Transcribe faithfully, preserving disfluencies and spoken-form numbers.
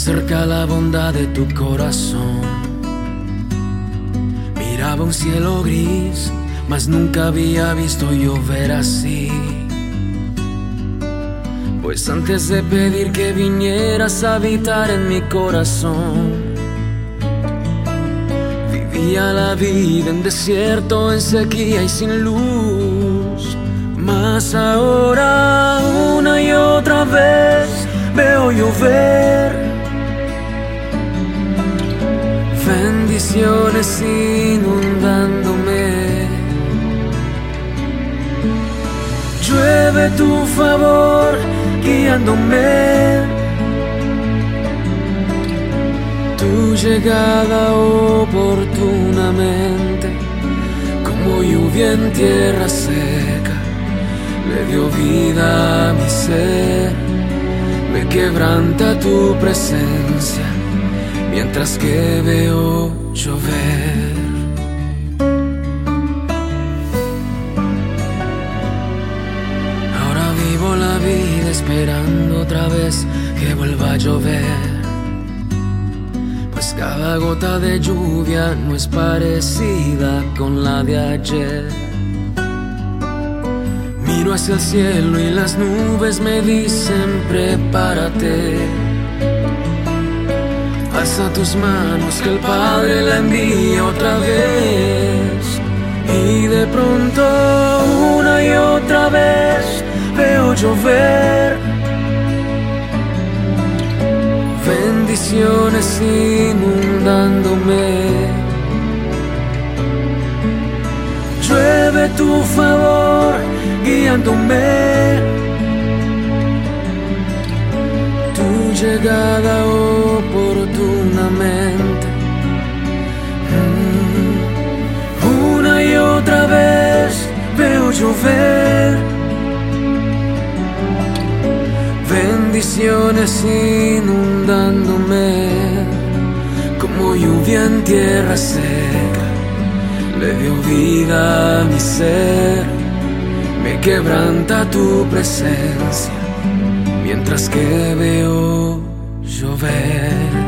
cerca la bondad de tu corazón. Miraba un cielo gris, mas nunca había visto llover así. Pues antes de pedir que vinieras a habitar en mi corazón, vivía la vida en desierto, en sequía y sin luz. Mas ahora una y otra vez veo llover bendiciones inundándome. Llueve tu favor guiándome, tu llegada oportunamente, como lluvia en tierra seca, le dio vida a mi ser. Me quebranta tu presencia mientras que veo llover. Ahora vivo la vida esperando otra vez que vuelva a llover, pues cada gota de lluvia no es parecida con la de ayer. Miro hacia el cielo y las nubes me dicen prepárate. Alza tus manos que el Padre la envía otra vez. Y de pronto una y otra vez veo llover bendiciones inundándome. Llueve tu favor guiándome, tu llegada oportunamente. Mm. Una y otra vez veo llover bendiciones inundándome, como lluvia en tierra seca, le dio vida a mi ser. Me quebranta tu presencia mientras que veo llover.